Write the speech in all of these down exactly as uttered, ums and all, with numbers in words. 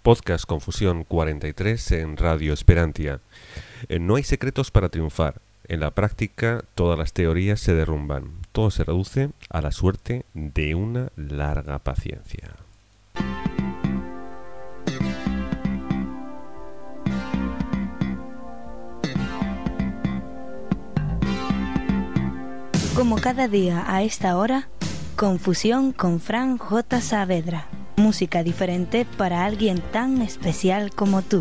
Podcast Confusión cuarenta y tres en Radio Esperantia. Eh, no hay secretos para triunfar. En la práctica, todas las teorías se derrumban. Todo se reduce a la suerte de una larga paciencia. Como cada día a esta hora, Confusión con Fran J. Saavedra. Música diferente para alguien tan especial como tú.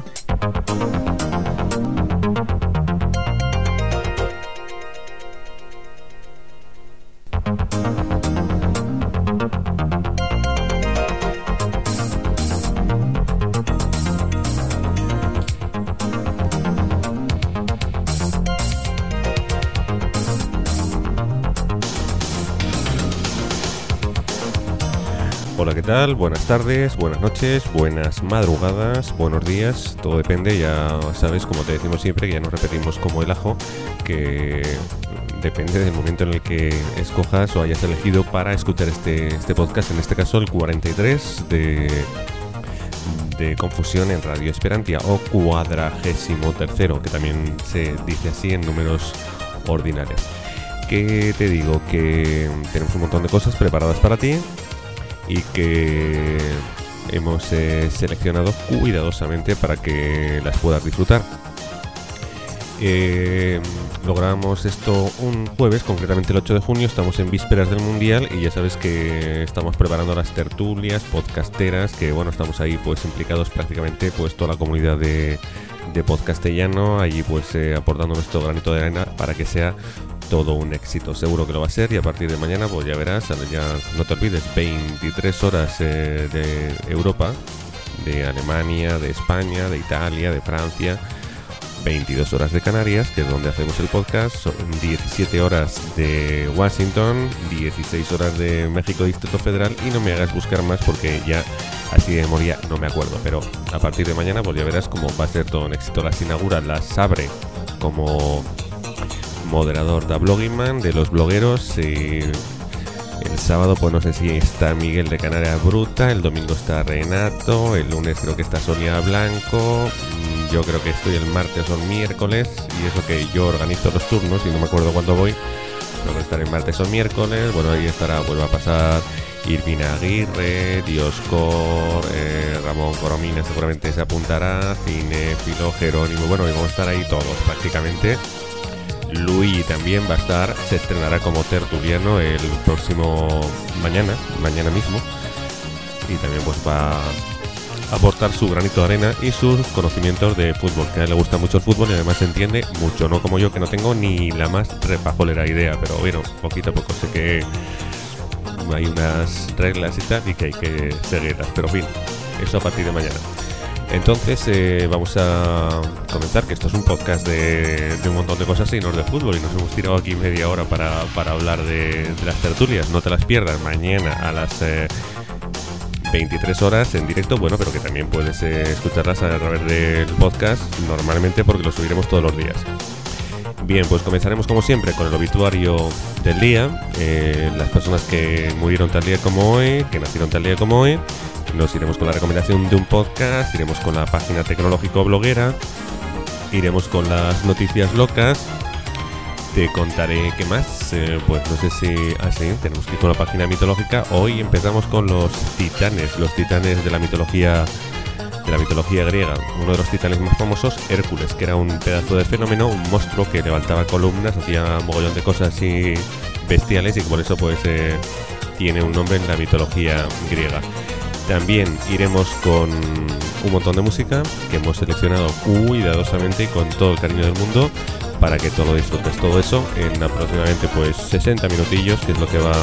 Hola, ¿qué tal? Buenas tardes, buenas noches, buenas madrugadas, buenos días, todo depende, ya sabes, como te decimos siempre, que ya nos repetimos como el ajo, que depende del momento en el que escojas o hayas elegido para escuchar este, este podcast, en este caso el cuarenta y tres de, de Confusión en Radio Esperantia, o cuadragésimo tercero, que también se dice así en números ordinales. ¿Qué te digo? Que tenemos un montón de cosas preparadas para ti y que hemos eh, seleccionado cuidadosamente para que las puedas disfrutar. Eh, logramos esto un jueves, concretamente el ocho de junio, estamos en vísperas del Mundial y ya sabes que estamos preparando las tertulias podcasteras, que bueno, estamos ahí pues implicados prácticamente pues toda la comunidad de, de podcastellano, allí pues eh, aportando nuestro granito de arena para que sea todo un éxito. Seguro que lo va a ser, y a partir de mañana pues ya verás, ya no te olvides, veintitrés horas eh, de Europa, de Alemania, de España, de Italia, de Francia, veintidós horas de Canarias, que es donde hacemos el podcast, son diecisiete horas de Washington, dieciséis horas de México Distrito Federal, y no me hagas buscar más porque ya así de memoria no me acuerdo, pero a partir de mañana pues ya verás cómo va a ser todo un éxito. Las inaugura, las abre como moderador da Bloggingman, de los blogueros. Y el sábado pues no sé si está Miguel de Canarias Bruta, el domingo está Renato, el lunes creo que está Sonia Blanco, yo creo que estoy el martes o el miércoles, y eso que yo organizo los turnos y no me acuerdo cuándo voy, pero estaré el martes o miércoles. Bueno, ahí estará, vuelve a pasar Irvina Aguirre, Dioscor, eh, Ramón Coromina seguramente se apuntará, Cinéfilo, Jerónimo, bueno, y vamos a estar ahí todos prácticamente. Luigi también va a estar, se estrenará como tertuliano el próximo mañana, mañana mismo, y también pues va a aportar su granito de arena y sus conocimientos de fútbol, que a él le gusta mucho el fútbol y además entiende mucho, no como yo, que no tengo ni la más repajolera idea, pero bueno, poquito a poco sé que hay unas reglas y tal y que hay que seguirlas, pero en fin, eso a partir de mañana. Entonces eh, vamos a comenzar, que esto es un podcast de, de un montón de cosas y no es de fútbol, y nos hemos tirado aquí media hora para, para hablar de, de las tertulias. No te las pierdas mañana a las eh, veintitrés horas en directo, bueno, pero que también puedes eh, escucharlas a través del podcast normalmente, porque lo subiremos todos los días. Bien, pues comenzaremos como siempre con el obituario del día, eh, las personas que murieron tal día como hoy, que nacieron tal día como hoy. Nos iremos con la recomendación de un podcast, iremos con la página tecnológico bloguera, iremos con las noticias locas, te contaré qué más, eh, pues no sé si... Ah, sí, tenemos que ir con la página mitológica. Hoy empezamos con los titanes, los titanes de la mitología de la mitología griega. Uno de los titanes más famosos, Hércules, que era un pedazo de fenómeno, un monstruo que levantaba columnas, hacía mogollón de cosas así bestiales, y por eso pues eh, tiene un nombre en la mitología griega. También iremos con un montón de música que hemos seleccionado cuidadosamente y con todo el cariño del mundo para que todo lo disfrutes. Todo eso en aproximadamente pues sesenta minutillos, que es lo que va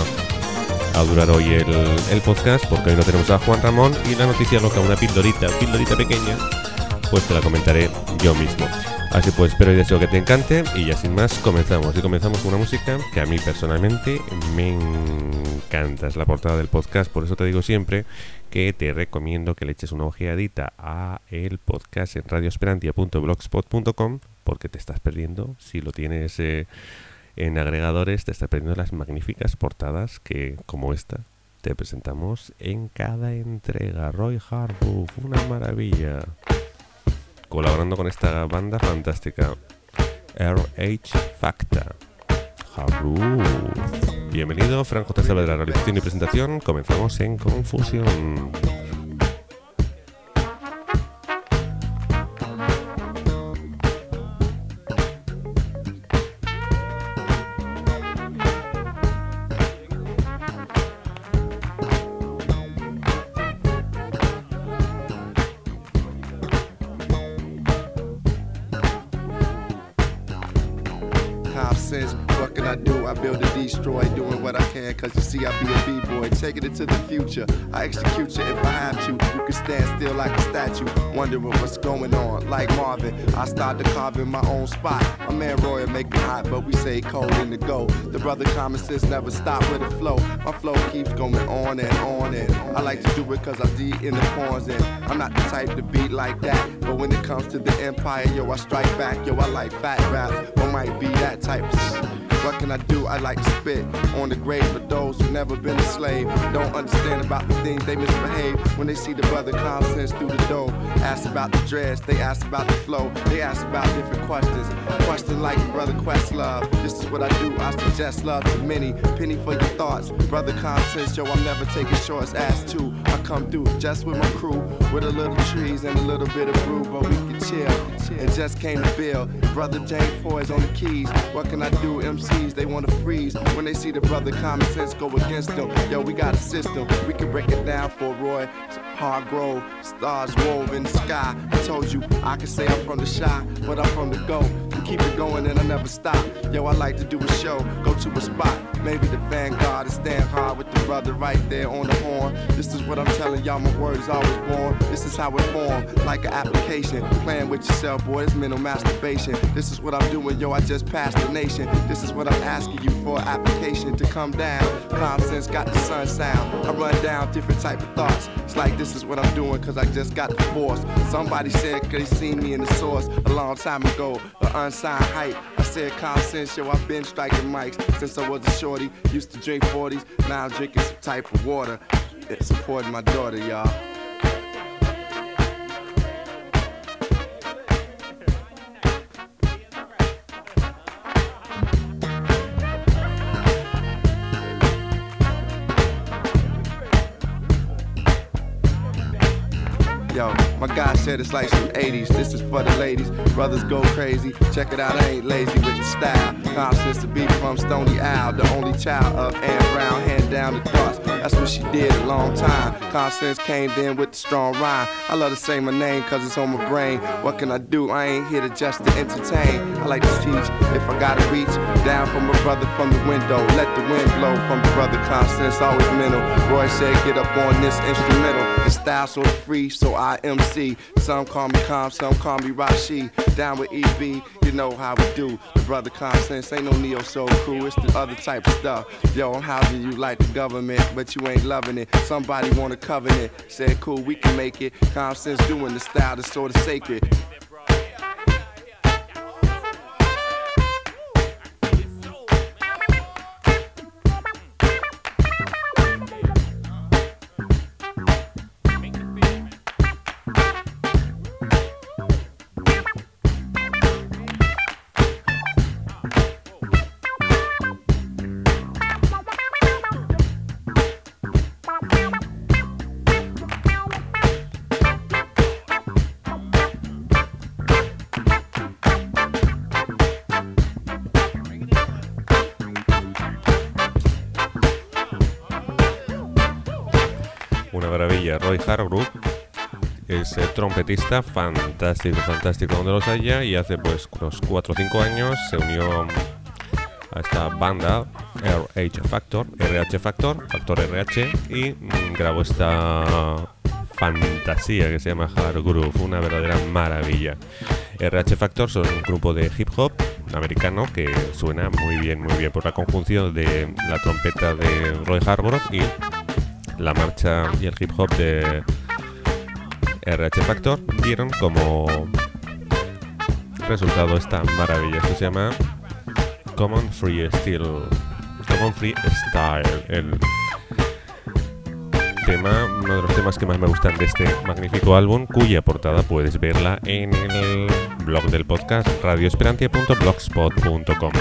a durar hoy el, el podcast, porque hoy no tenemos a Juan Ramón, y la noticia loca, una pildorita, pildorita pequeña, pues te la comentaré yo mismo. Así pues, espero y deseo que te encante, y ya sin más comenzamos. Y comenzamos con una música que a mí personalmente me encanta. Es la portada del podcast, por eso te digo siempre que te recomiendo que le eches una ojeadita a el podcast en radio esperantia punto blogspot punto com, porque te estás perdiendo, si lo tienes eh, en agregadores, te estás perdiendo las magníficas portadas que, como esta, te presentamos en cada entrega Roy Hargrove, una maravilla, colaborando con esta banda fantástica, R H Factor. Hargrove. Bienvenido, Fran J. Saavedra, realización y presentación. Comenzamos en Confusión. What can I do? I build and destroy, doing what I can, cause you see I be a b-boy, taking it to the future. I execute you if I have to. You can stand still like a statue, wondering what's going on. Like Marvin, I started carving my own spot. My man Roy make it hot, but we say cold in the go. The brother common sense never stop with the flow. My flow keeps going on and on and I like to do it cause I D in the pawns and I'm not the type to beat like that. But when it comes to the empire, yo, I strike back. Yo, I like fat raps, or might be that type of shit. What can I do? I like to spit on the grave for those who never been a slave. Don't understand about the things they misbehave when they see the brother common sense through the door. Ask about the dress, they ask about the flow, they ask about different questions. Question like brother Questlove. This is what I do. I suggest love to many. Penny for your thoughts, brother common sense. Yo, I'm never taking shorts. Ass too. I come through just with my crew, with a little trees and a little bit of brew, but we can chill. It just came to feel. Brother James Poise on the keys. What can I do? M Cs, they wanna freeze when they see the brother common sense go against them. Yo, we got a system, we can break it down for Roy Hargrove. Stars wove in the sky. I told you, I can say I'm from the shy, but I'm from the go. And keep it going and I never stop. Yo, I like to do a show, go to a spot. Maybe the Vanguard and stand hard with the brother right there on the horn. This is what I'm telling y'all, my word is always born. This is how it formed, like an application. Playing with yourself, boy, it's mental masturbation. This is what I'm doing, yo, I just passed the nation. This is what I'm asking you for, an application to come down. Common sense got the sun sound. I run down different type of thoughts. It's like this is what I'm doing, cause I just got the force. Somebody said, cause they seen me in the source a long time ago, an unsigned hype. I said, common sense, yo, I've been striking mics since I was a shorty. Used to drink forties, now I'm drinking some type of water. It's supporting my daughter, y'all. Yo, my guy said it's like some eighties. This is for the ladies. Brothers go crazy. Check it out, I ain't lazy with the style. Constance to be from Stony Isle, the only child of Anne Brown, hand down the thoughts. That's what she did a long time. Constance came in with the strong rhyme. I love to say my name cause it's on my brain. What can I do? I ain't here to just to entertain. I like to teach if I gotta reach down from a brother from the window. Let the wind blow from the brother Constance, always mental. Roy said get up on this instrumental. The style so free, so I M C. Some call me Calm, some call me Rashi. Down with E B, you know how we do. The brother Constance ain't no neo soul crew, it's the other type of stuff. Yo, I'm housing you like the government, but you ain't loving it. Somebody want a covenant. Said cool, we can make it. Constance doing the style that's sort of sacred. Roy Hargrove es eh, trompetista fantástico, fantástico donde los haya, y hace pues unos cuatro o cinco años se unió a esta banda R H Factor, R H Factor, Factor R H, y mm, grabó esta fantasía que se llama Hargrove, una verdadera maravilla. R H Factor son un grupo de hip hop americano que suena muy bien, muy bien por la conjunción de la trompeta de Roy Hargrove y la marcha y el hip hop de R H Factor dieron como resultado esta maravilla. Esto se llama Common Free Style. Common Free Style. El tema, uno de los temas que más me gustan de este magnífico álbum, cuya portada puedes verla en el blog del podcast radioesperantia punto blogspot punto com.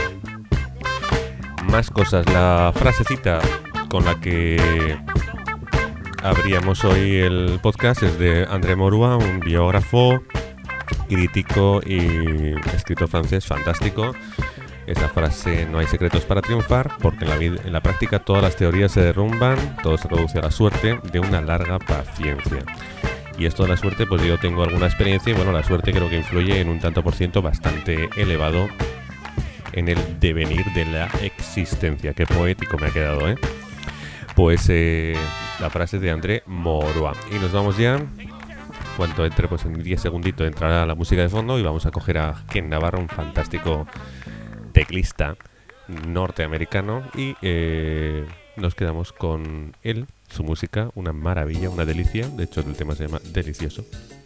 Más cosas, la frasecita con la que abríamos hoy el podcast es de André Maurois, un biógrafo, crítico y escritor francés fantástico. Esa frase: no hay secretos para triunfar, porque en la, vida, en la práctica todas las teorías se derrumban, todo se reduce a la suerte de una larga paciencia. Y esto de la suerte, pues yo tengo alguna experiencia y bueno, la suerte creo que influye en un tanto por ciento bastante elevado en el devenir de la existencia. Qué poético me ha quedado, ¿eh? Pues eh, la frase de André Maurois. Y nos vamos ya. Cuando entre, pues en diez segunditos entrará la música de fondo y vamos a coger a Ken Navarro, un fantástico teclista norteamericano, y eh, nos quedamos con él, su música, una maravilla, una delicia. De hecho el tema se llama Delicioso.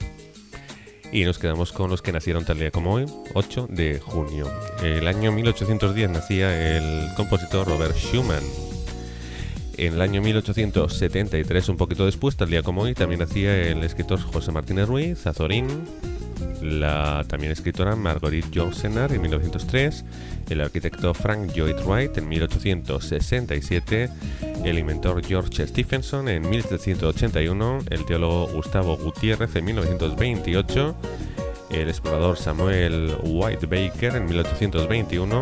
Y nos quedamos con los que nacieron tal día como hoy, ocho de junio. El año mil ochocientos diez nacía el compositor Robert Schumann. En el año mil ochocientos setenta y tres, un poquito después, tal día como hoy, también nacía el escritor José Martínez Ruiz, Azorín, la también escritora Marguerite Yourcenar en mil novecientos tres, el arquitecto Frank Lloyd Wright en mil ochocientos sesenta y siete, el inventor George Stephenson en mil setecientos ochenta y uno, el teólogo Gustavo Gutiérrez en mil novecientos veintiocho, el explorador Samuel White Baker en mil ochocientos veintiuno,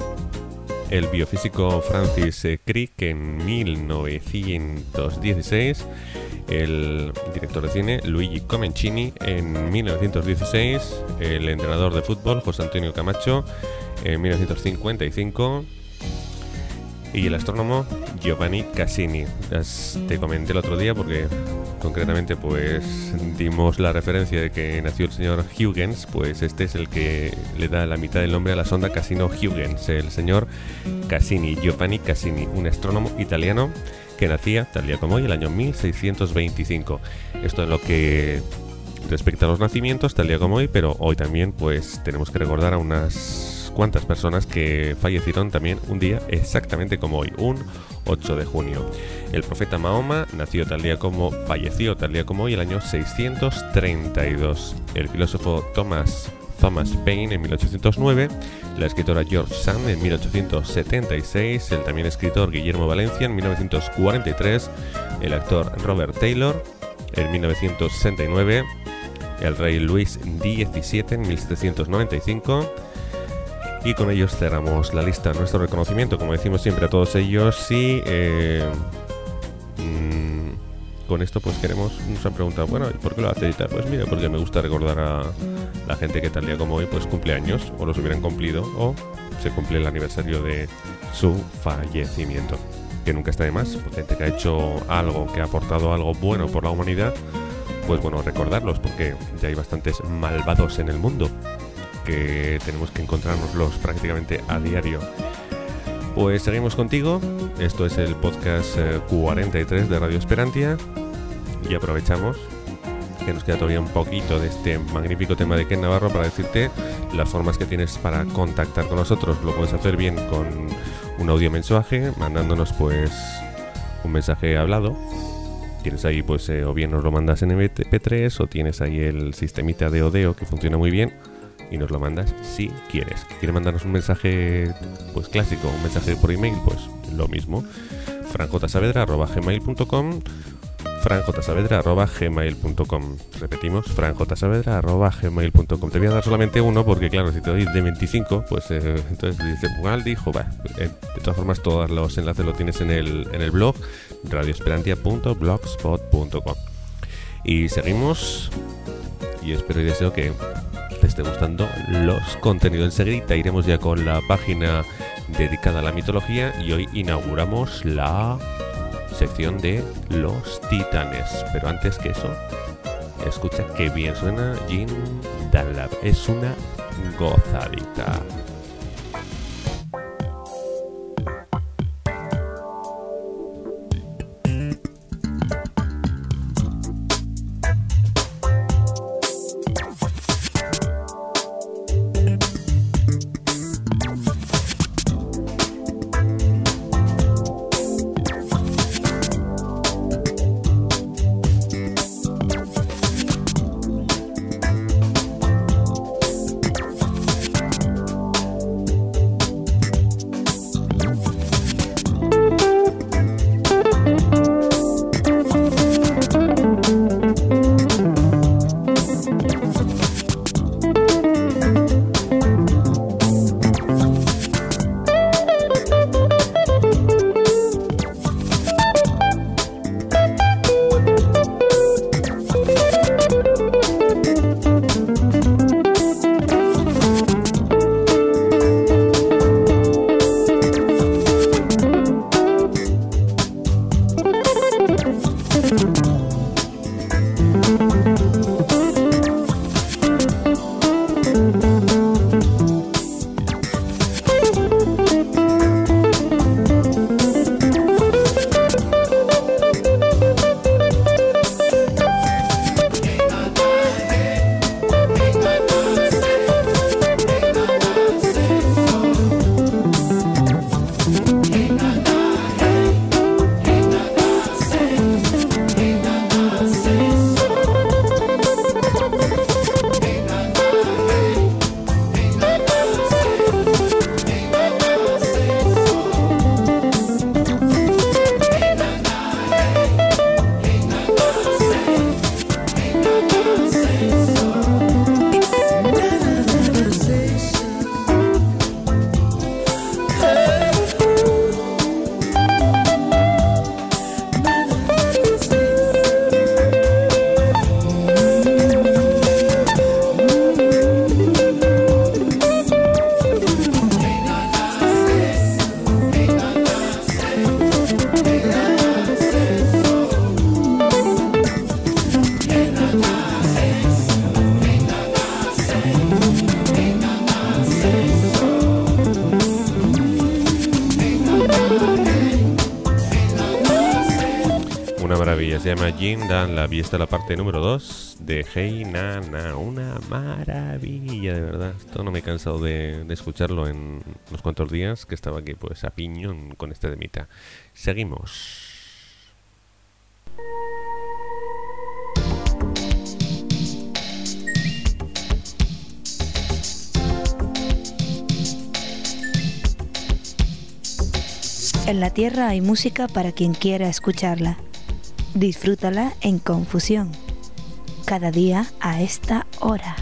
el biofísico Francis Crick en mil novecientos dieciséis, el director de cine Luigi Comencini en mil novecientos dieciséis, el entrenador de fútbol José Antonio Camacho en mil novecientos cincuenta y cinco y el astrónomo Giovanni Cassini. Las te comenté el otro día porque concretamente pues dimos la referencia de que nació el señor Huygens, pues este es el que le da la mitad del nombre a la sonda Cassini-Huygens, el señor Cassini, Giovanni Cassini, un astrónomo italiano que nacía tal día como hoy, el año mil seiscientos veinticinco. Esto en lo que respecta a los nacimientos, tal día como hoy, pero hoy también pues tenemos que recordar a unas cuantas personas que fallecieron también un día exactamente como hoy, un ocho de junio. El profeta Mahoma nació tal día como, falleció tal día como hoy, el año seiscientos treinta y dos. El filósofo Thomas Thomas Paine en mil ochocientos nueve, la escritora George Sand en mil ochocientos setenta y seis, el también escritor Guillermo Valencia en mil novecientos cuarenta y tres, el actor Robert Taylor en mil novecientos sesenta y nueve, el rey Luis diecisiete en mil setecientos noventa y cinco. Y con ellos cerramos la lista. Nuestro reconocimiento, como decimos siempre a todos ellos, y eh, mmm, con esto pues queremos, nos han preguntado, bueno, ¿y por qué lo hace y tal? Pues mira, porque me gusta recordar a la gente que tal día como hoy pues cumple años, o los hubieran cumplido, o se cumple el aniversario de su fallecimiento, que nunca está de más. Porque gente que ha hecho algo, que ha aportado algo bueno por la humanidad, pues bueno, recordarlos, porque ya hay bastantes malvados en el mundo que tenemos que encontrárnoslos prácticamente a diario. Pues seguimos contigo. Esto es el podcast eh, cuarenta y tres de Radio Esperantia, y aprovechamos que nos queda todavía un poquito de este magnífico tema de Ken Navarro para decirte las formas que tienes para contactar con nosotros. Lo puedes hacer bien con un audio mensaje, mandándonos pues un mensaje hablado. Tienes ahí pues eh, o bien nos lo mandas en eme pe tres, o tienes ahí el sistemita de Odeo que funciona muy bien y nos lo mandas si quieres. ¿Quieres mandarnos un mensaje pues clásico, un mensaje por email? Pues lo mismo, franjsaavedra arroba gmail punto com, franjsaavedra arroba gmail punto com. Repetimos, franjsaavedra arroba gmail punto com. Te voy a dar solamente uno porque claro, si te doy de veinticinco, pues eh, entonces dice Pugal dijo, va. Eh, de todas formas, todos los enlaces los tienes en el, en el blog radioesperantia punto blogspot punto com. Y seguimos, y espero y deseo que te esté gustando los contenidos. Enseguida iremos ya con la página dedicada a la mitología, y hoy inauguramos la sección de los titanes. Pero antes que eso, escucha que bien suena Jean Dunlap. Es una gozadita. se llama Jin Dan Lab y esta es la parte número dos de Hey Na Na. Una maravilla, de verdad. Esto no me he cansado de, de escucharlo en unos cuantos días que estaba aquí pues a piñón con este temita. Seguimos. En la Tierra hay música para quien quiera escucharla. Disfrútala en Confusión. Cada día a esta hora.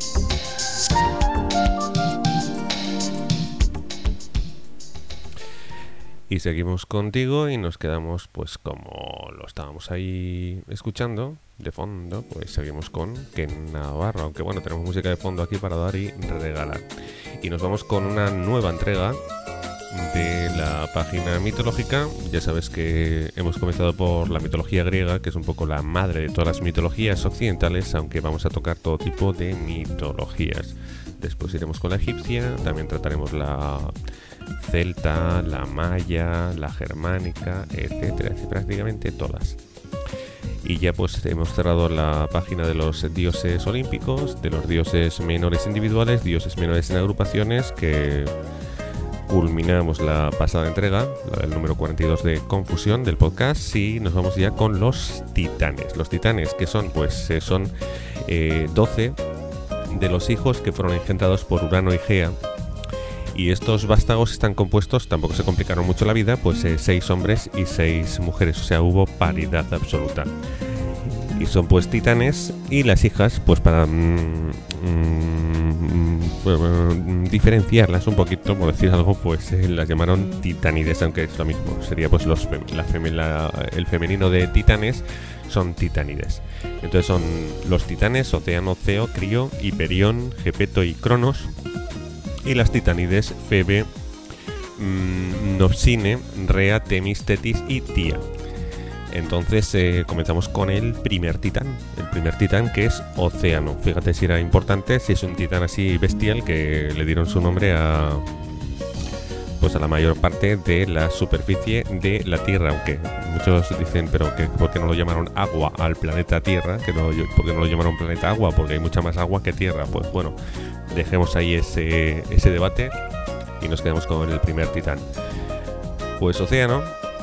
Y seguimos contigo y nos quedamos pues como lo estábamos ahí escuchando de fondo, pues seguimos con Ken Navarro, aunque bueno, tenemos música de fondo aquí para dar y regalar. Y nos vamos con una nueva entrega de la página mitológica. Ya sabes que hemos comenzado por la mitología griega, que es un poco la madre de todas las mitologías occidentales, aunque vamos a tocar todo tipo de mitologías. Después iremos con la egipcia, también trataremos la celta, la maya, la germánica, etcétera, prácticamente todas. Y ya pues hemos cerrado la página de los dioses olímpicos, de los dioses menores individuales, dioses menores en agrupaciones, que culminamos la pasada entrega, la del número cuarenta y dos de Confusión del podcast, y nos vamos ya con los titanes. Los titanes, que son pues eh, son eh, doce de los hijos que fueron engendrados por Urano y Gea. Y estos vástagos están compuestos, tampoco se complicaron mucho la vida, pues eh, seis hombres y seis mujeres, o sea, hubo paridad absoluta. Y son pues titanes, y las hijas, pues para mmm, mmm, bueno, diferenciarlas un poquito, por decir algo, pues eh, las llamaron titanides, aunque es lo mismo, sería pues los fem- la fem- la, el femenino de titanes son titanides. Entonces son los titanes, Océano, Ceo, Crio, Hiperión, Gepeto y Cronos. Y las titanides, Febe, mmm, Nopsine, Rea, Temis, Tetis y Tía. Entonces eh, comenzamos con el primer titán, el primer titán que es Océano. Fíjate si era importante, si es un titán así bestial que le dieron su nombre a pues a la mayor parte de la superficie de la Tierra, aunque muchos dicen, pero que ¿por qué no lo llamaron agua al planeta Tierra? Que no, ¿por qué no lo llamaron planeta agua? Porque hay mucha más agua que tierra. Pues bueno, dejemos ahí ese, ese debate y nos quedamos con el primer titán. Pues Océano,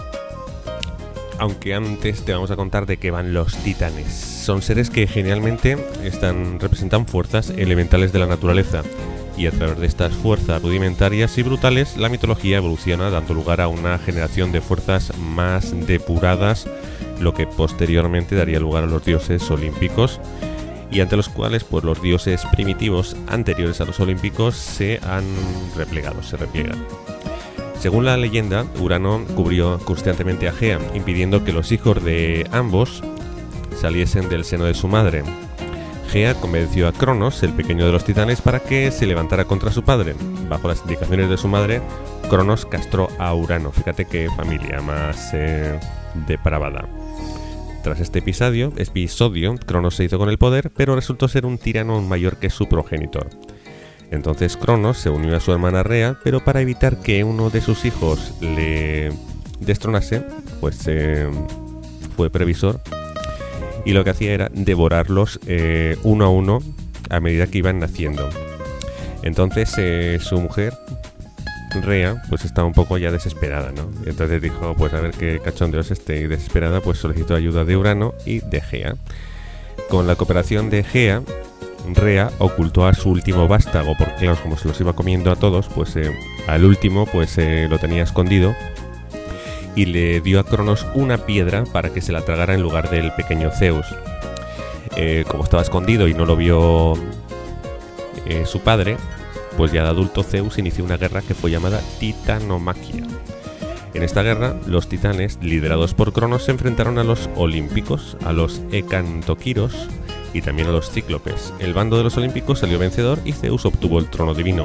aunque antes te vamos a contar de qué van los titanes. Son seres que generalmente están, representan fuerzas elementales de la naturaleza, y a través de estas fuerzas rudimentarias y brutales, la mitología evoluciona dando lugar a una generación de fuerzas más depuradas, lo que posteriormente daría lugar a los dioses olímpicos, y ante los cuales pues los dioses primitivos anteriores a los olímpicos se han replegado, se repliegan. Según la leyenda, Urano cubrió constantemente a Gea, impidiendo que los hijos de ambos saliesen del seno de su madre. Gea convenció a Cronos, el pequeño de los titanes, para que se levantara contra su padre. Bajo las indicaciones de su madre, Cronos castró a Urano. Fíjate qué familia más eh, depravada. Tras este episodio, episodio, Cronos se hizo con el poder, pero resultó ser un tirano mayor que su progenitor. Entonces Cronos se unió a su hermana Rea, pero para evitar que uno de sus hijos le destronase, pues eh, fue previsor, y lo que hacía era devorarlos eh, uno a uno a medida que iban naciendo. Entonces eh, su mujer, Rea, pues estaba un poco ya desesperada, ¿no? Entonces dijo, pues a ver qué cachondeo es este, y desesperada pues solicitó ayuda de Urano y de Gea. Con la cooperación de Gea, Rea ocultó a su último vástago, porque claro, como se los iba comiendo a todos, pues eh, al último pues eh, lo tenía escondido, y le dio a Cronos una piedra para que se la tragara en lugar del pequeño Zeus. Eh, como estaba escondido y no lo vio eh, su padre, pues ya de adulto Zeus inició una guerra que fue llamada Titanomaquia. En esta guerra, los titanes, liderados por Cronos, se enfrentaron a los olímpicos, a los ecantoquiros y también a los cíclopes. El bando de los olímpicos salió vencedor y Zeus obtuvo el trono divino.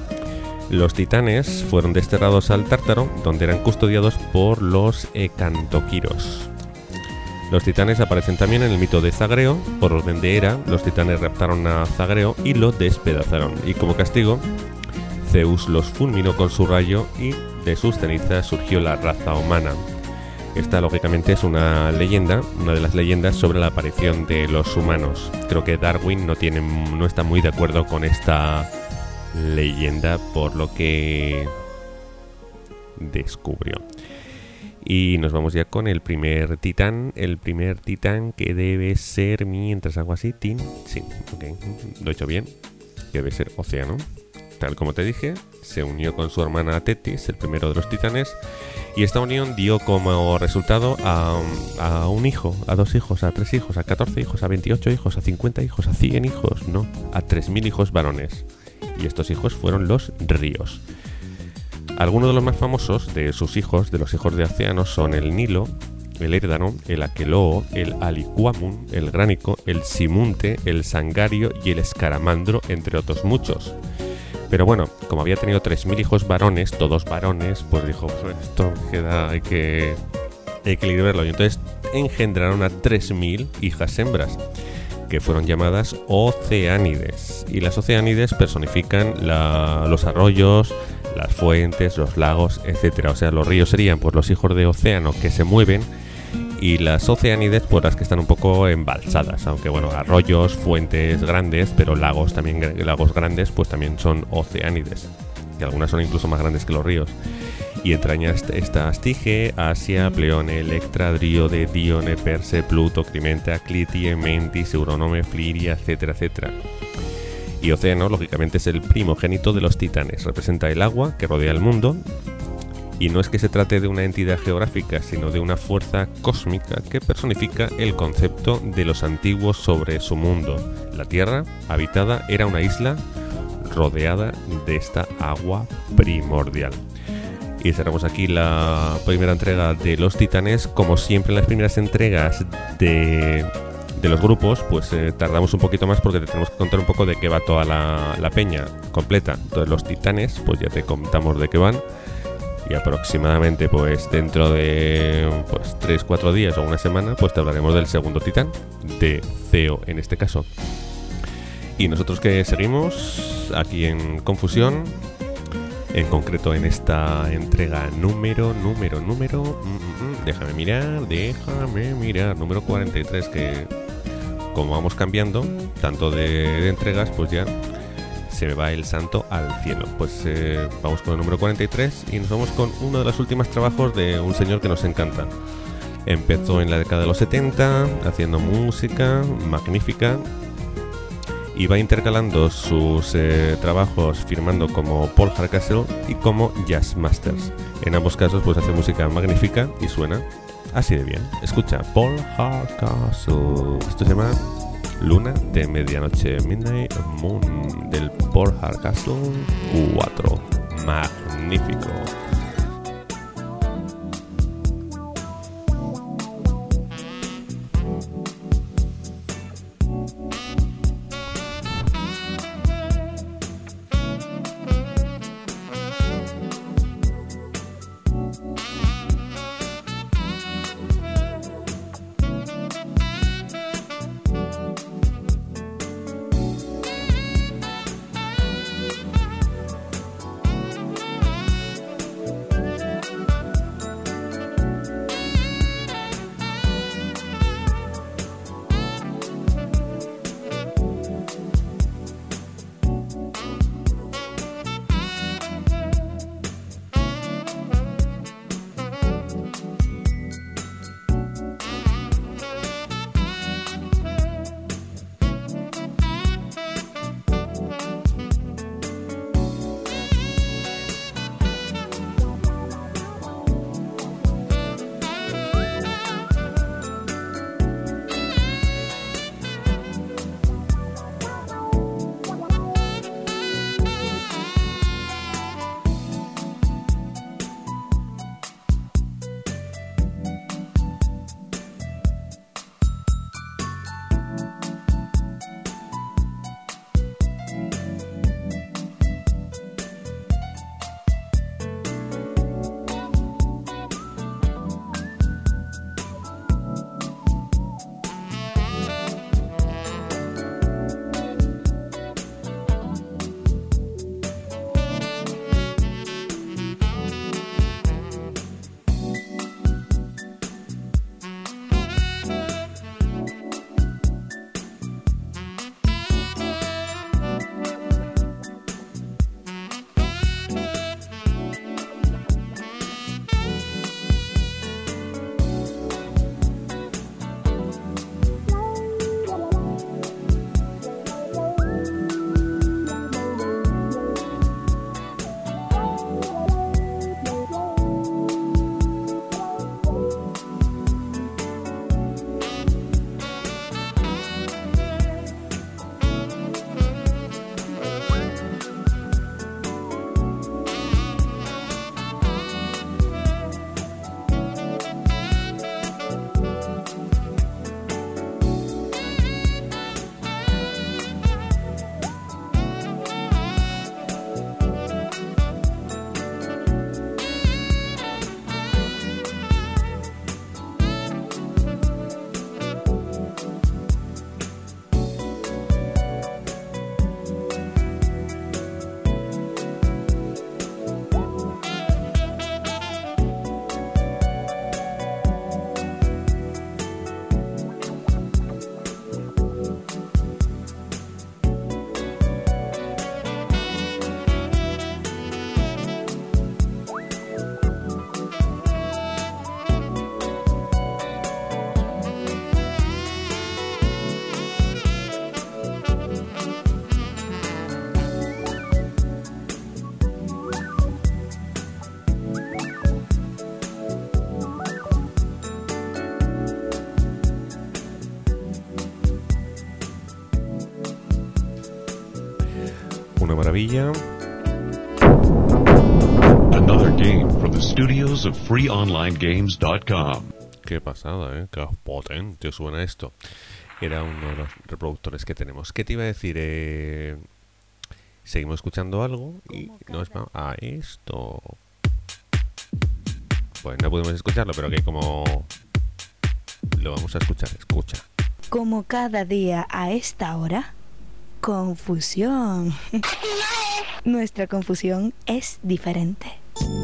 Los titanes fueron desterrados al Tártaro, donde eran custodiados por los ecantoquiros. Los titanes aparecen también en el mito de Zagreo. Por orden de Hera, los titanes raptaron a Zagreo y lo despedazaron. Y como castigo, Zeus los fulminó con su rayo y de sus cenizas surgió la raza humana. Esta, lógicamente, es una leyenda, una de las leyendas sobre la aparición de los humanos. Creo que Darwin no tiene, no está muy de acuerdo con esta leyenda, por lo que descubrió. Y nos vamos ya con el primer titán. El primer titán, que debe ser, mientras hago así, tin, sí, ok, lo he hecho bien. Debe ser Océano. Tal como te dije, se unió con su hermana Tetis, el primero de los titanes, y esta unión dio como resultado a, a un hijo, a dos hijos, a tres hijos, a catorce hijos, a veintiocho hijos, a cincuenta hijos, a cien hijos, no, a tres mil hijos varones. Y estos hijos fueron los ríos. Algunos de los más famosos de sus hijos, de los hijos de Océano, son el Nilo, el Érdano, el Aqueloo, el Alicuamun, el Gránico, el Simunte, el Sangario y el Escaramandro, entre otros muchos. Pero bueno, como había tenido tres mil hijos varones, todos varones, pues dijo, pues esto queda, hay que equilibrarlo. Y entonces engendraron a tres mil hijas hembras, que fueron llamadas Oceánides. Y las Oceánides personifican la, los arroyos, las fuentes, los lagos, etcétera. O sea, los ríos serían pues los hijos de Océano que se mueven, y las Oceánides pues las que están un poco embalsadas, aunque bueno, arroyos, fuentes grandes, pero lagos también, lagos grandes pues también son Oceánides, que algunas son incluso más grandes que los ríos. Y entraña esta Astige, Asia, Pleone, Electra, Dríode, Dione, Perse, Pluto, Crimenta, Clitie, Mentis, Euronome, Fliria, etcétera, etcétera. Y Océano, lógicamente, es el primogénito de los titanes. Representa el agua que rodea el mundo. Y no es que se trate de una entidad geográfica, sino de una fuerza cósmica que personifica el concepto de los antiguos sobre su mundo. La Tierra, habitada, era una isla rodeada de esta agua primordial. Y cerramos aquí la primera entrega de los titanes. Como siempre en las primeras entregas de, de los grupos, pues eh, tardamos un poquito más porque te tenemos que contar un poco de qué va toda la, la peña completa. Entonces los titanes, pues ya te contamos de qué van. Y aproximadamente pues dentro de pues tres cuatro días o una semana pues te hablaremos del segundo titán, de Ceo en este caso. Y nosotros que seguimos aquí en Confusión, en concreto en esta entrega número, número, número, mm, mm, déjame mirar, déjame mirar, número cuarenta y tres, que como vamos cambiando tanto de, de entregas, pues ya se me va el santo al cielo. Pues eh, vamos con el número cuarenta y tres y nos vamos con uno de los últimos trabajos de un señor que nos encanta. Empezó en la década de los setenta haciendo música magnífica y va intercalando sus eh, trabajos firmando como Paul Hardcastle y como Jazz Masters. En ambos casos pues hace música magnífica y suena así de bien. Escucha Paul Hardcastle. Esto se llama Luna de Medianoche, Midnight Moon, del Paul Hardcastle cuatro. Magnífico. una maravilla. Another game from the studios of free online games dot com. Qué pasada, ¿eh? Qué potente suena esto. Era uno de los reproductores que tenemos. ¿Qué te iba a decir? Eh, seguimos escuchando algo y nos vamos a esto. Pues no podemos escucharlo, pero que como lo vamos a escuchar, escucha. Como cada día a esta hora, confusión. Nuestra confusión es diferente.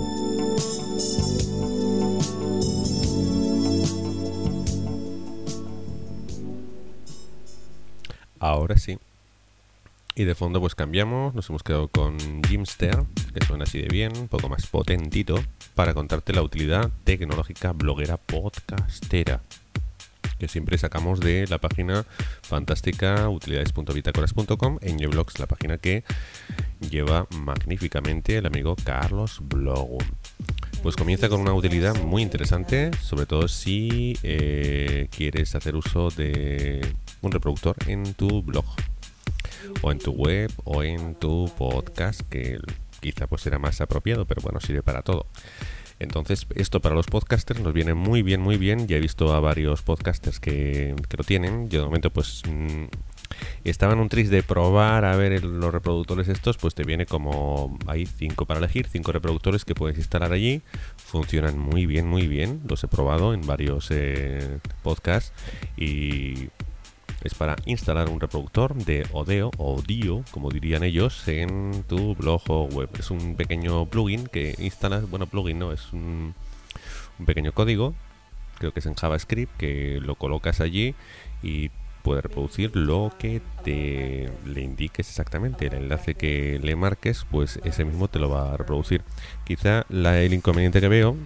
Ahora sí. Y de fondo pues cambiamos, nos hemos quedado con Jimster, que suena así de bien, un poco más potentito, para contarte la utilidad tecnológica bloguera podcastera, que siempre sacamos de la página fantástica utilidades punto bitácoras punto com en Neblogs, la página que lleva magníficamente el amigo Carlos Blogun. Pues comienza con una utilidad muy interesante, sobre todo si eh, quieres hacer uso de un reproductor en tu blog, o en tu web, o en tu podcast, que quizá pues será más apropiado, pero bueno, sirve para todo. Entonces, esto para los podcasters nos viene muy bien, muy bien. Ya he visto a varios podcasters que, que lo tienen. Yo de momento pues mmm, estaba en un tris de probar a ver el, los reproductores estos, pues te viene como hay cinco para elegir, cinco reproductores que puedes instalar allí. Funcionan muy bien, muy bien. Los he probado en varios eh, podcasts y es para instalar un reproductor de Odeo o Dio, como dirían ellos, en tu blog o web. Es un pequeño plugin que instalas, bueno, plugin no, es un, un pequeño código, creo que es en JavaScript, que lo colocas allí y puede reproducir lo que te le indiques exactamente. El enlace que le marques, pues ese mismo te lo va a reproducir. Quizá la, el inconveniente que veo,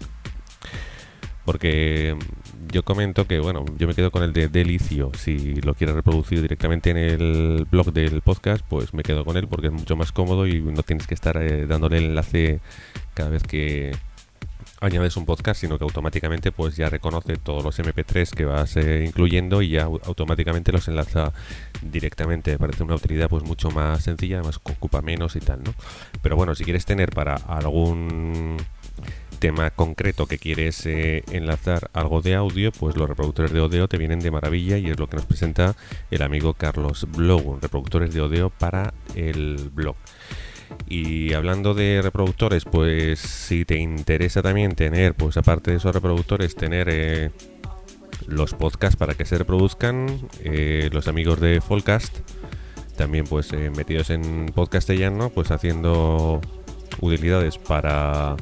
porque yo comento que, bueno, yo me quedo con el de Delicio. Si lo quieres reproducir directamente en el blog del podcast, pues me quedo con él porque es mucho más cómodo y no tienes que estar eh, dándole el enlace cada vez que añades un podcast, sino que automáticamente pues ya reconoce todos los eme pe tres que vas eh, incluyendo y ya automáticamente los enlaza directamente. Me parece una utilidad pues mucho más sencilla, además ocupa menos y tal, ¿no? Pero bueno, si quieres tener para algún tema concreto que quieres eh, enlazar algo de audio, pues los reproductores de Odeo te vienen de maravilla y es lo que nos presenta el amigo Carlos Blogun, reproductores de Odeo para el blog. Y hablando de reproductores, pues si te interesa también tener, pues aparte de esos reproductores, tener eh, los podcasts para que se reproduzcan, eh, los amigos de Folcast, también pues eh, metidos en podcastellano, pues haciendo utilidades para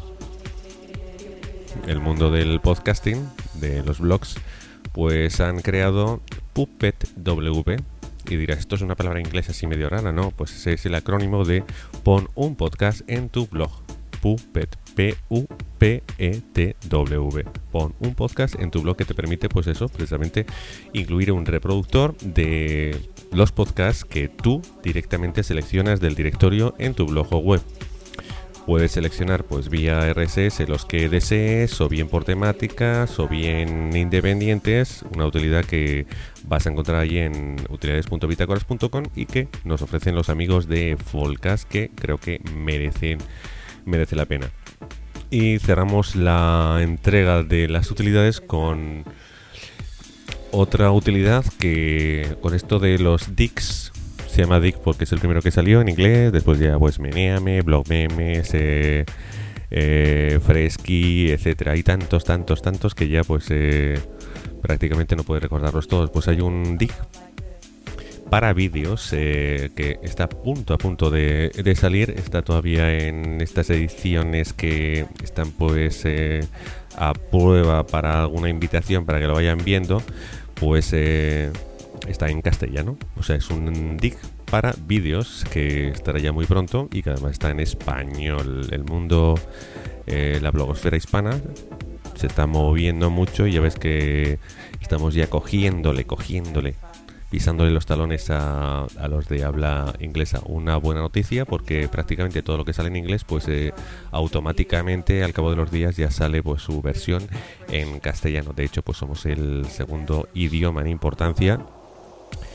el mundo del podcasting, de los blogs, pues han creado Puppet W. Y dirás, esto es una palabra inglesa así medio rara, ¿no? Pues ese es el acrónimo de Pon un podcast en tu blog. Puppet, P U P E T W. Pon un podcast en tu blog, que te permite, pues eso, precisamente incluir un reproductor de los podcasts que tú directamente seleccionas del directorio en tu blog o web. Puedes seleccionar pues vía erre ese ese los que desees, o bien por temáticas, o bien independientes, una utilidad que vas a encontrar allí en utilidades punto bitácoras punto com y que nos ofrecen los amigos de Folcast, que creo que merecen, merece la pena. Y cerramos la entrega de las utilidades con otra utilidad que, con esto de los dics. Se llama Dick porque es el primero que salió en inglés. Después ya pues Meneame, Blog Memes, eh, eh, Fresky, etcétera. Hay tantos, tantos, tantos que ya pues eh, prácticamente no puedes recordarlos todos. Pues hay un Dick para vídeos eh, que está a punto a punto de, de salir. Está todavía en estas ediciones que están pues eh, a prueba para alguna invitación para que lo vayan viendo. Pues eh, está en castellano, o sea, es un dic para vídeos que estará ya muy pronto y que además está en español. El mundo, eh, la blogosfera hispana se está moviendo mucho y ya ves que estamos ya cogiéndole, cogiéndole, pisándole los talones a, a los de habla inglesa. Una buena noticia, porque prácticamente todo lo que sale en inglés, pues eh, automáticamente al cabo de los días ya sale pues su versión en castellano. De hecho, pues somos el segundo idioma en importancia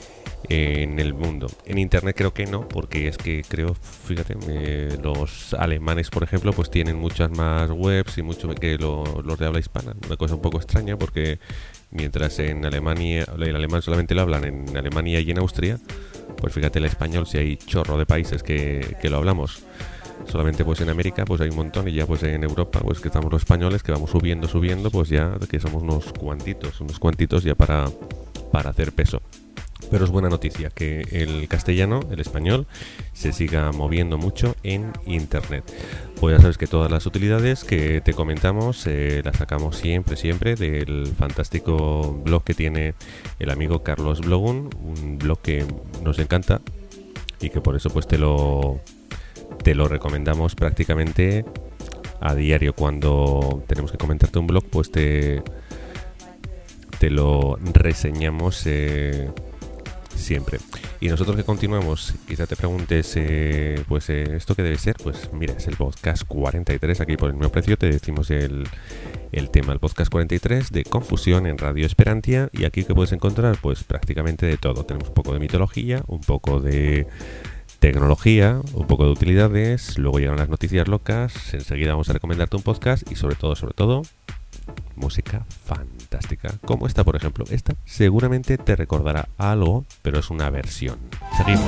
en el mundo. En internet creo que no, porque es que creo, fíjate, eh, los alemanes, por ejemplo, pues tienen muchas más webs y mucho que lo, los de habla hispana. Una cosa un poco extraña, porque mientras en Alemania, el alemán solamente lo hablan en Alemania y en Austria, pues fíjate el español, si hay chorro de países que, que lo hablamos. Solamente pues en América pues hay un montón, y ya pues en Europa pues que estamos los españoles, que vamos subiendo, subiendo, pues ya que somos unos cuantitos, unos cuantitos ya para, para hacer peso. Pero es buena noticia que el castellano, el español, se siga moviendo mucho en internet. Pues ya sabes que todas las utilidades que te comentamos eh, las sacamos siempre, siempre del fantástico blog que tiene el amigo Carlos Blogun, un blog que nos encanta y que por eso pues te lo... te lo recomendamos prácticamente a diario. Cuando tenemos que comentarte un blog, pues te, te lo reseñamos eh, siempre. Y nosotros que continuamos, quizá te preguntes, eh, pues eh, ¿esto qué debe ser? Pues mira, es el podcast cuarenta y tres, aquí por el mismo precio te decimos el, el tema, el podcast cuarenta y tres de Confusión en Radio Esperantia. Y aquí que puedes encontrar, pues prácticamente de todo. Tenemos un poco de mitología, un poco de tecnología, un poco de utilidades, luego llegan las noticias locas, enseguida vamos a recomendarte un podcast y sobre todo, sobre todo, música fantástica, como esta por ejemplo. Esta seguramente te recordará algo, pero es una versión. Seguimos.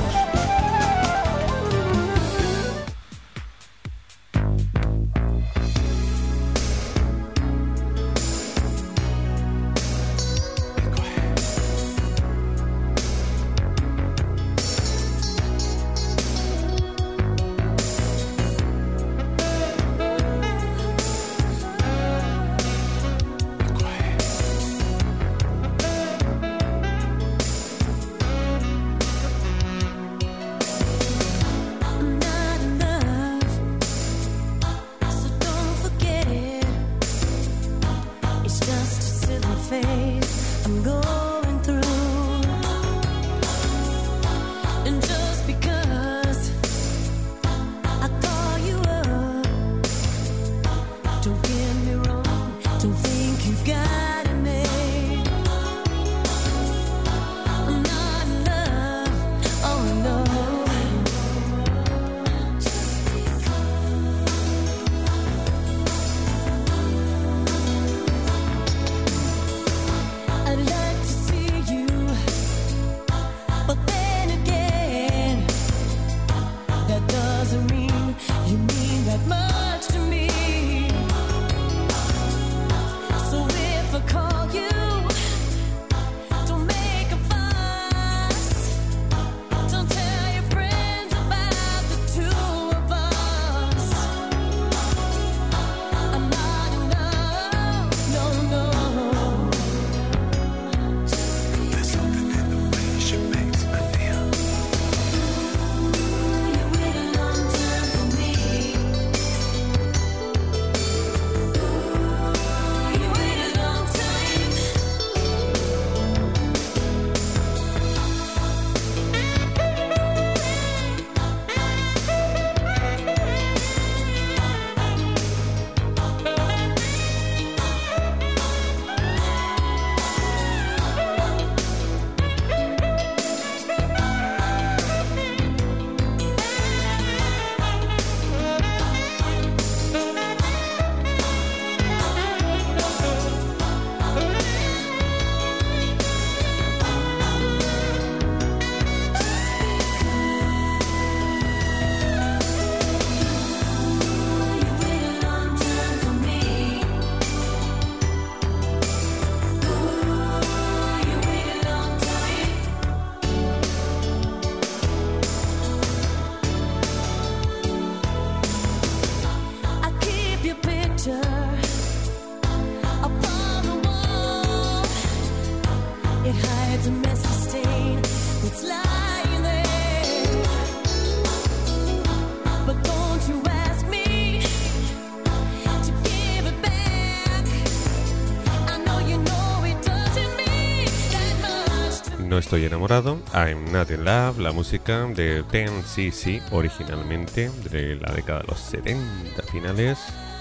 No estoy enamorado, I'm Not in Love, la música de Ten C C, originalmente de la década de los setenta finales,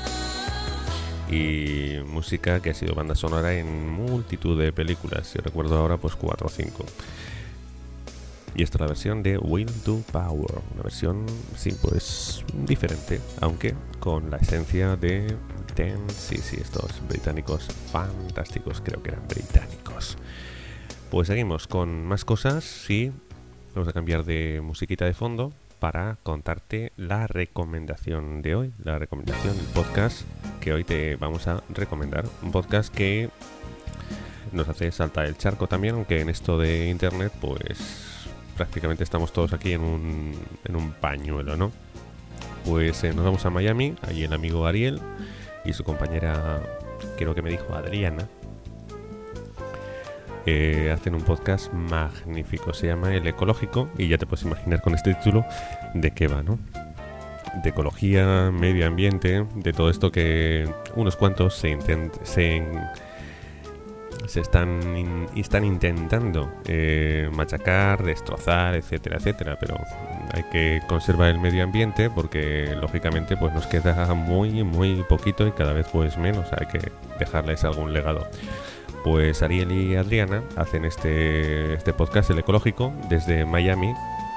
y música que ha sido banda sonora en multitud de películas, si recuerdo ahora pues cuatro o cinco. Y esto es la versión de Will to Power, una versión, sí, pues diferente, aunque con la esencia de Ten, sí, sí, estos británicos fantásticos, creo que eran británicos. Pues seguimos con más cosas y vamos a cambiar de musiquita de fondo para contarte la recomendación de hoy, la recomendación del podcast que hoy te vamos a recomendar. Un podcast que nos hace saltar el charco también, aunque en esto de internet pues prácticamente estamos todos aquí en un, en un pañuelo, ¿no? Pues eh, nos vamos a Miami, allí el amigo Ariel y su compañera, creo que me dijo Adriana, eh, hacen un podcast magnífico, se llama El Ecológico, y ya te puedes imaginar con este título de qué va, ¿no? De ecología, medio ambiente, de todo esto que unos cuantos se intent- se, se están, in- están intentando eh, machacar, destrozar, etcétera, etcétera, pero hay que conservar el medio ambiente porque lógicamente pues nos queda muy, muy poquito y cada vez pues menos, hay que dejarles algún legado. Pues Ariel y Adriana hacen este, este podcast, El Ecológico, desde Miami,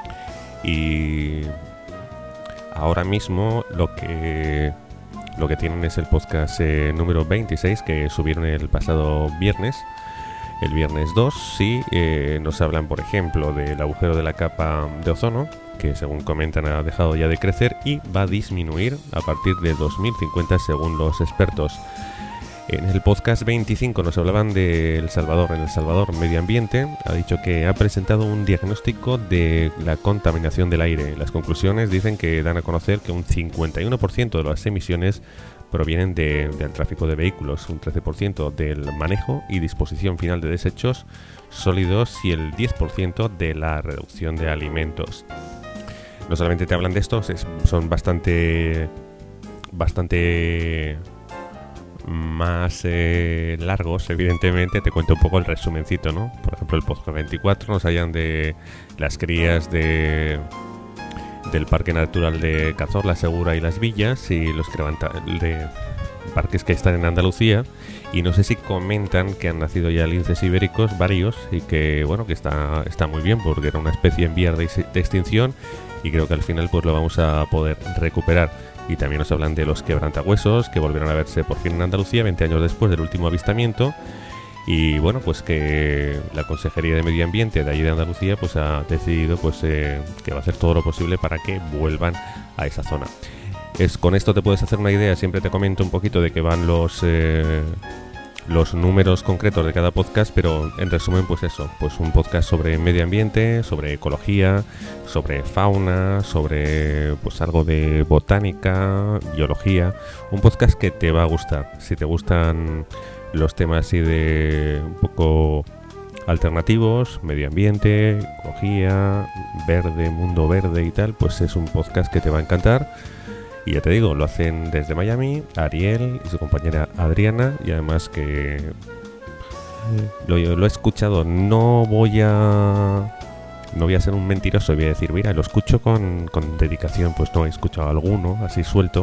y ahora mismo lo que lo que tienen es el podcast eh, número veintiséis, que subieron el pasado viernes, el viernes dos, y eh, nos hablan, por ejemplo, del agujero de la capa de ozono, que según comentan ha dejado ya de crecer y va a disminuir a partir de dos mil cincuenta según los expertos. En el podcast veinticinco nos hablaban de El Salvador. En El Salvador, Medio Ambiente ha dicho que ha presentado un diagnóstico de la contaminación del aire. Las conclusiones dicen que dan a conocer que un cincuenta y uno por ciento de las emisiones provienen de, del tráfico de vehículos, un trece por ciento del manejo y disposición final de desechos sólidos y el diez por ciento de la reducción de alimentos. No solamente te hablan de estos, es, son bastante... bastante... más eh, largos, evidentemente. Te cuento un poco el resumencito, ¿no? Por ejemplo, el podcast veinticuatro nos hallan de las crías de del Parque Natural de Cazorla, Segura y Las Villas, y los que de parques que están en Andalucía, y no sé si comentan que han nacido ya linces ibéricos varios y que bueno, que está, está muy bien porque era una especie en vías de, de extinción, y creo que al final pues lo vamos a poder recuperar. Y también nos hablan de los quebrantahuesos, que volvieron a verse por fin en Andalucía veinte años después del último avistamiento. Y bueno, pues que la Consejería de Medio Ambiente de allí de Andalucía pues ha decidido pues eh, que va a hacer todo lo posible para que vuelvan a esa zona. Es, con esto te puedes hacer una idea, siempre te comento un poquito de qué van los... Eh, los números concretos de cada podcast, pero en resumen pues eso, pues un podcast sobre medio ambiente, sobre ecología, sobre fauna, sobre pues algo de botánica, biología, un podcast que te va a gustar. Si te gustan los temas así de un poco alternativos, medio ambiente, ecología, verde, mundo verde y tal, pues es un podcast que te va a encantar. Y ya te digo, lo hacen desde Miami, Ariel y su compañera Adriana, y además que lo, lo he escuchado, no voy a no voy a ser un mentiroso y voy a decir, mira, lo escucho con, con dedicación, pues no, he escuchado alguno así suelto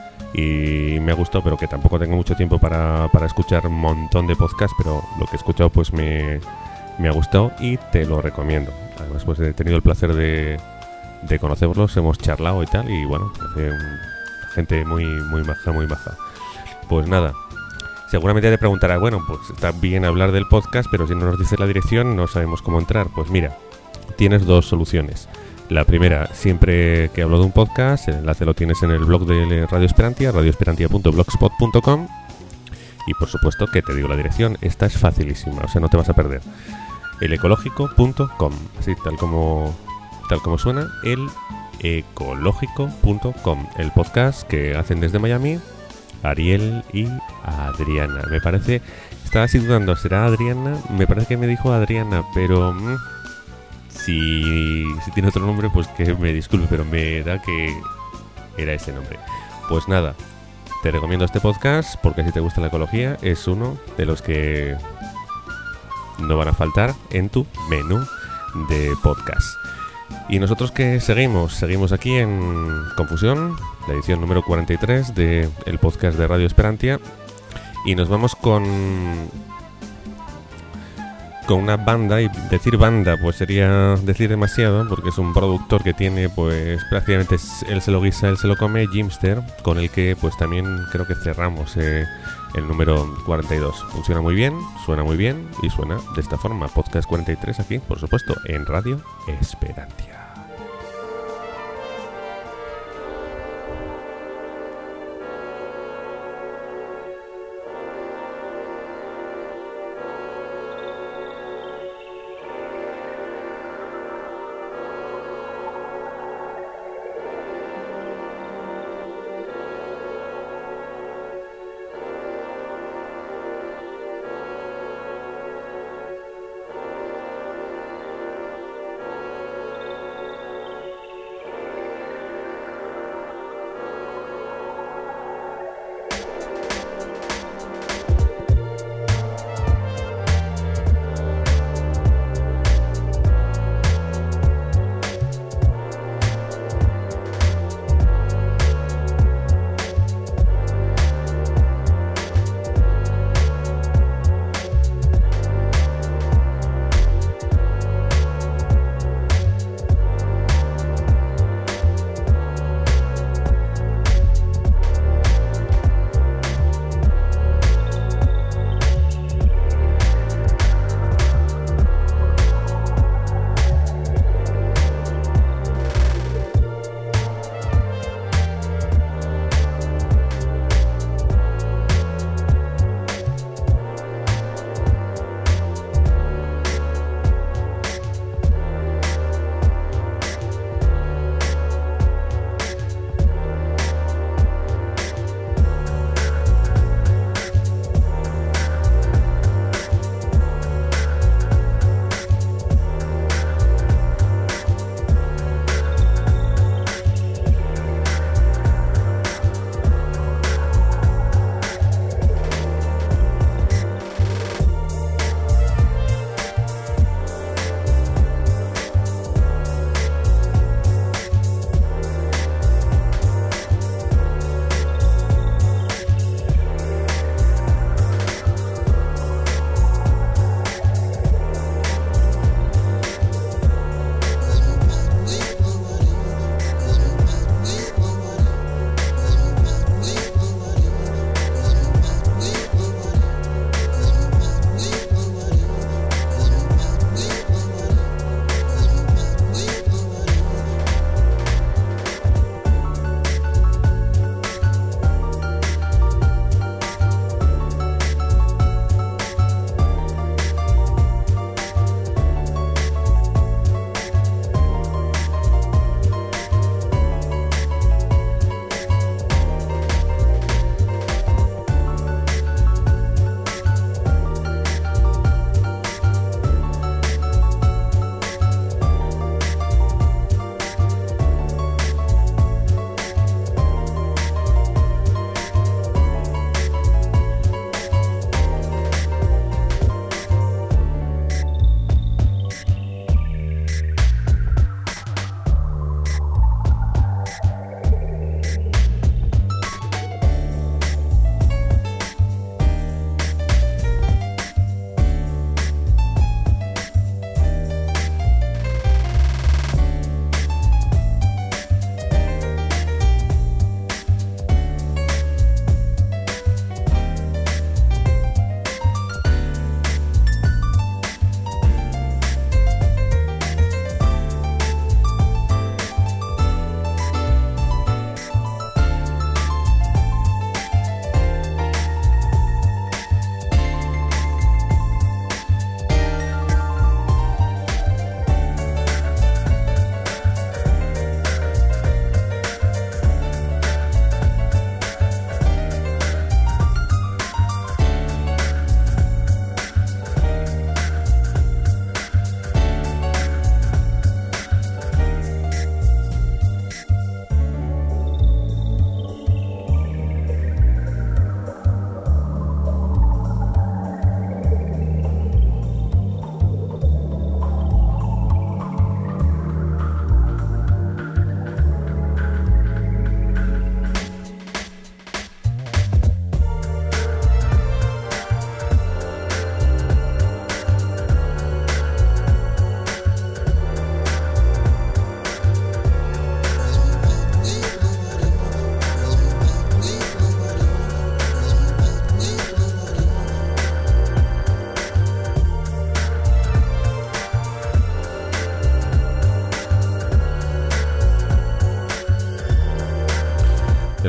y me ha gustado, pero que tampoco tengo mucho tiempo para, para escuchar un montón de podcasts, pero lo que he escuchado pues me, me ha gustado y te lo recomiendo. Además pues he tenido el placer de de conocerlos, hemos charlado y tal, y bueno, eh, gente muy muy maja, muy maja. Pues nada, seguramente te preguntarás, bueno, pues está bien hablar del podcast, pero si no nos dices la dirección no sabemos cómo entrar. Pues mira, tienes dos soluciones. La primera, siempre que hablo de un podcast, el enlace lo tienes en el blog de Radio Esperantia, radio esperantia punto blogspot punto com, y por supuesto que te digo la dirección, esta es facilísima, o sea, no te vas a perder. el ecológico punto com, así tal como tal como suena, el ecológico punto com, el podcast que hacen desde Miami Ariel y Adriana. Me parece, estaba así dudando, ¿será Adriana? Me parece que me dijo Adriana, pero mmm, si, si tiene otro nombre pues que me disculpe, pero me da que era ese nombre. Pues nada, te recomiendo este podcast porque si te gusta la ecología es uno de los que no van a faltar en tu menú de podcast. Y nosotros que seguimos, seguimos aquí en Confusión, la edición número cuarenta y tres del podcast de Radio Esperantia, y nos vamos con con una banda, y decir banda pues sería decir demasiado, porque es un productor que tiene pues prácticamente él se lo guisa, él se lo come, Jimster, con el que pues también creo que cerramos eh, el número cuarenta y dos. Funciona muy bien, suena muy bien y suena de esta forma. Podcast cuarenta y tres aquí, por supuesto, en Radio Esperantia.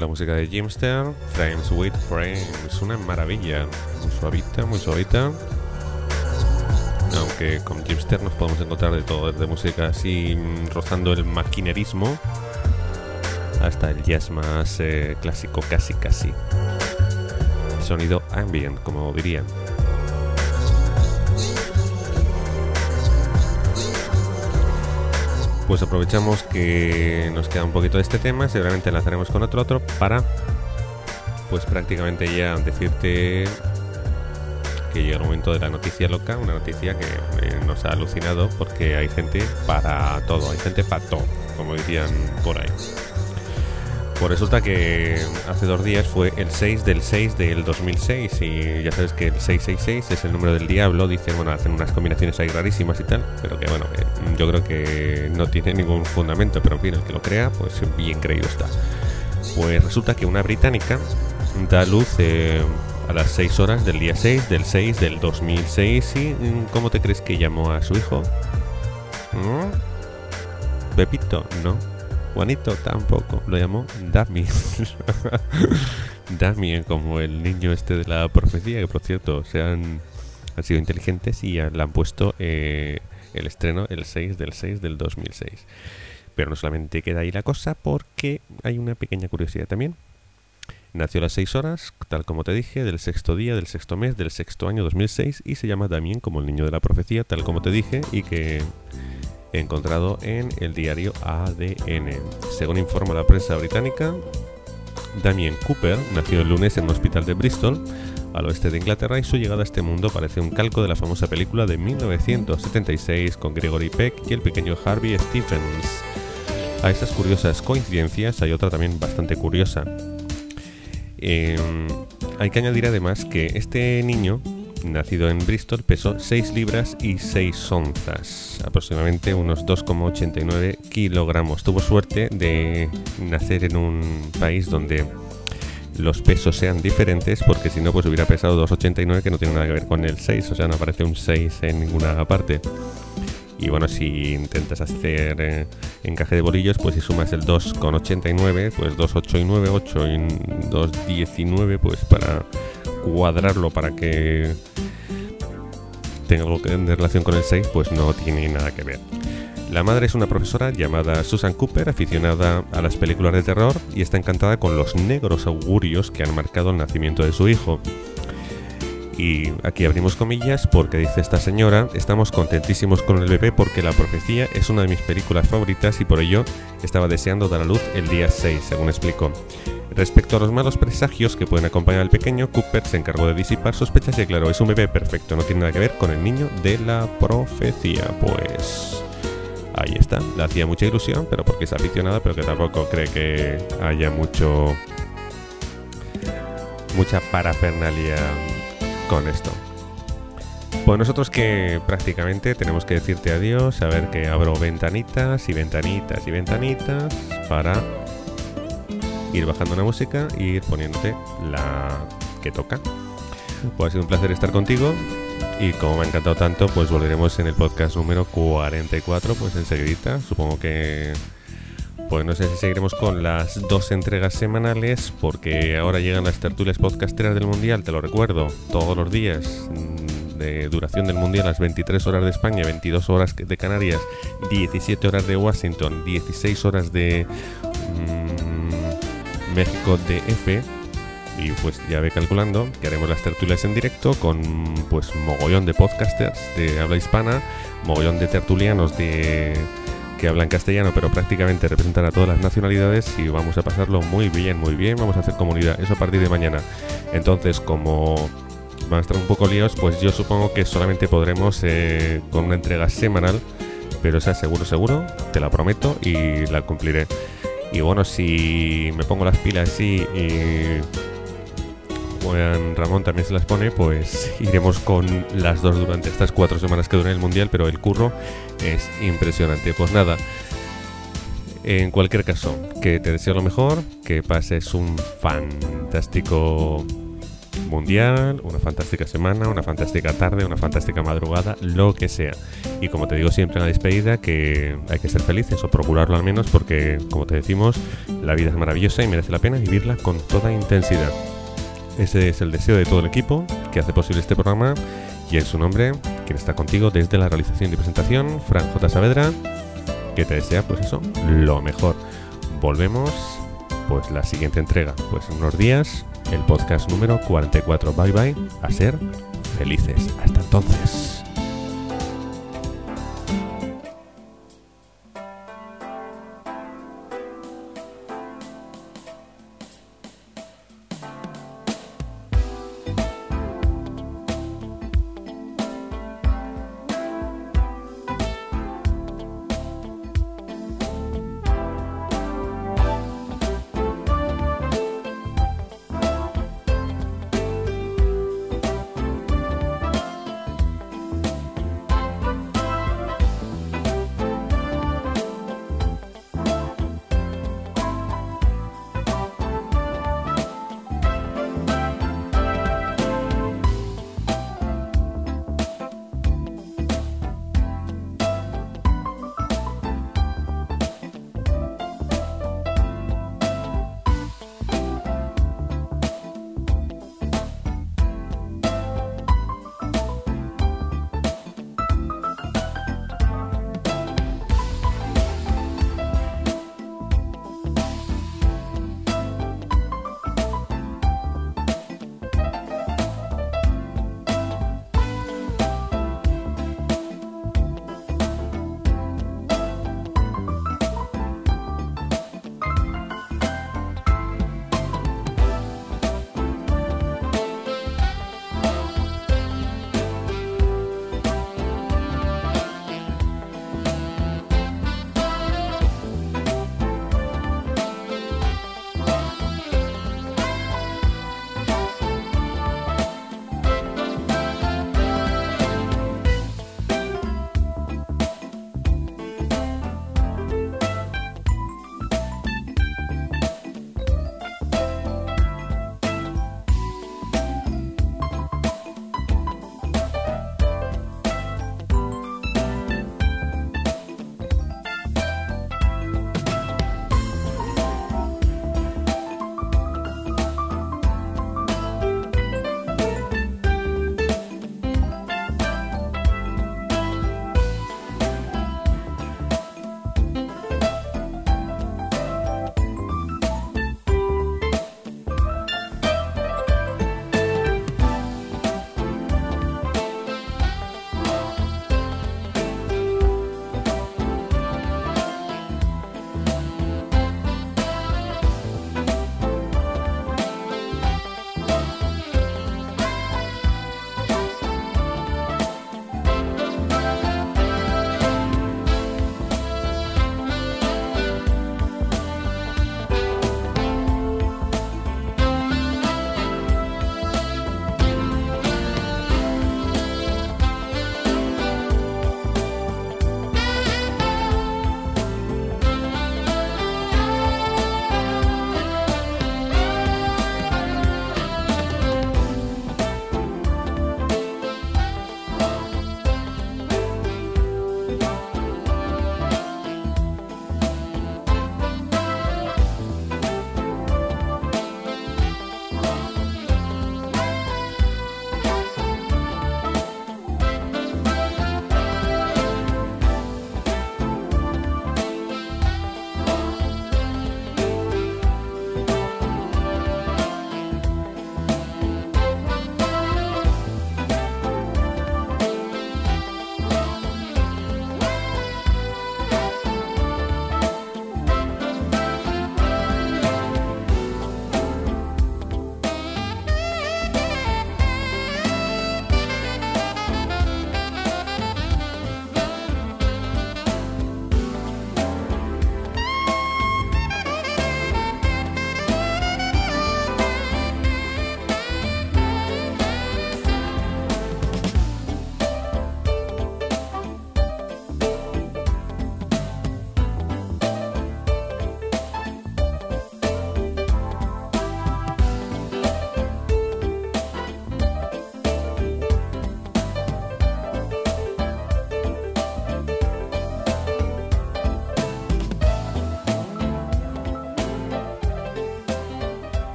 la música de Jimster, Frames with Frames, una maravilla, muy suavita, muy suavita. Aunque con Jimster nos podemos encontrar de todo, desde música así rozando el maquinerismo hasta el jazz más eh, clásico, casi casi. Sonido ambient, como dirían. Pues aprovechamos que nos queda un poquito de este tema, seguramente enlazaremos con otro otro para pues prácticamente ya decirte que llega el momento de la noticia loca, una noticia que eh, nos ha alucinado porque hay gente para todo, hay gente para todo, como dirían por ahí. Pues resulta que hace dos días fue el seis del seis del dos mil seis y ya sabes que el seiscientos sesenta y seis es el número del diablo, dicen, bueno, hacen unas combinaciones ahí rarísimas y tal, pero que bueno, eh, yo creo que no tiene ningún fundamento, pero en fin, el que lo crea, pues bien creído está. Pues resulta que una británica da luz eh, a las seis horas del día seis del seis del dos mil seis y ¿cómo te crees que llamó a su hijo? ¿Mm? ¿Pepito? No. Juanito tampoco, lo llamó Damien. Damien, como el niño este de la profecía, que por cierto se han, han sido inteligentes y le han puesto eh, el estreno el seis del seis del dos mil seis. Pero no solamente queda ahí la cosa, porque hay una pequeña curiosidad también. Nació a las seis horas, tal como te dije, del sexto día, del sexto mes, del sexto año dos mil seis, y se llama Damien como el niño de la profecía, tal como te dije, y que he encontrado en el diario A D N. Según informa la prensa británica, Damien Cooper nació el lunes en un hospital de Bristol, al oeste de Inglaterra, y su llegada a este mundo parece un calco de la famosa película de mil novecientos setenta y seis con Gregory Peck y el pequeño Harvey Stephens. A estas curiosas coincidencias hay otra también bastante curiosa. Eh, hay que añadir además que este niño, nacido en Bristol, pesó seis libras y seis onzas, aproximadamente unos dos coma ochenta y nueve kilogramos. Tuvo suerte de nacer en un país donde los pesos sean diferentes, porque si no pues hubiera pesado dos coma ochenta y nueve, que no tiene nada que ver con el seis, o sea, no aparece un seis en ninguna parte. Y bueno, si intentas hacer eh, encaje de bolillos, pues si sumas el dos coma ochenta y nueve, pues dos coma ochenta y nueve, ocho y dos coma diecinueve, pues para cuadrarlo para que tenga algo de relación con el seis, pues no tiene nada que ver. La madre es una profesora llamada Susan Cooper, aficionada a las películas de terror, y está encantada con los negros augurios que han marcado el nacimiento de su hijo. Y aquí abrimos comillas porque dice esta señora: estamos contentísimos con el bebé porque La Profecía es una de mis películas favoritas y por ello estaba deseando dar a luz el día seis, según explicó. Respecto a los malos presagios que pueden acompañar al pequeño, Cooper se encargó de disipar sospechas y aclaró: es un bebé perfecto, no tiene nada que ver con el niño de La Profecía. Pues ahí está, le hacía mucha ilusión, pero porque es aficionada, pero que tampoco cree que haya mucho mucha parafernalia con esto. Pues nosotros que prácticamente tenemos que decirte adiós, a ver que abro ventanitas y ventanitas y ventanitas para ir bajando la música e ir poniéndote la que toca. Pues ha sido un placer estar contigo y como me ha encantado tanto, pues volveremos en el podcast número cuarenta y cuatro, pues enseguidita. Supongo que pues no sé si seguiremos con las dos entregas semanales, porque ahora llegan las tertulias podcasteras del Mundial, te lo recuerdo, todos los días de duración del Mundial, las veintitrés horas de España, veintidós horas de Canarias, diecisiete horas de Washington, dieciséis horas de mmm, México D F, y pues ya ve calculando que haremos las tertulias en directo con pues mogollón de podcasters de habla hispana, mogollón de tertulianos de que hablan castellano, pero prácticamente representan a todas las nacionalidades y vamos a pasarlo muy bien, muy bien, vamos a hacer comunidad, eso a partir de mañana. Entonces, como van a estar un poco líos, pues yo supongo que solamente podremos eh, con una entrega semanal, pero esa seguro, seguro, te la prometo y la cumpliré. Y bueno, si me pongo las pilas y, y Juan Ramón también se las pone, pues iremos con las dos durante estas cuatro semanas que dura el Mundial, pero el curro es impresionante. Pues nada, en cualquier caso, que te deseo lo mejor, que pases un fantástico mundial, una fantástica semana, una fantástica tarde, una fantástica madrugada, lo que sea. Y como te digo siempre en la despedida, que hay que ser felices, o procurarlo al menos, porque, como te decimos, la vida es maravillosa y merece la pena vivirla con toda intensidad. Ese es el deseo de todo el equipo que hace posible este programa, y en su nombre, quien está contigo desde la realización y presentación, Fran J. Saavedra, que te desea, pues eso, lo mejor. Volvemos, pues la siguiente entrega, pues en unos días, el podcast número cuarenta y cuatro. Bye bye, a ser felices. Hasta entonces.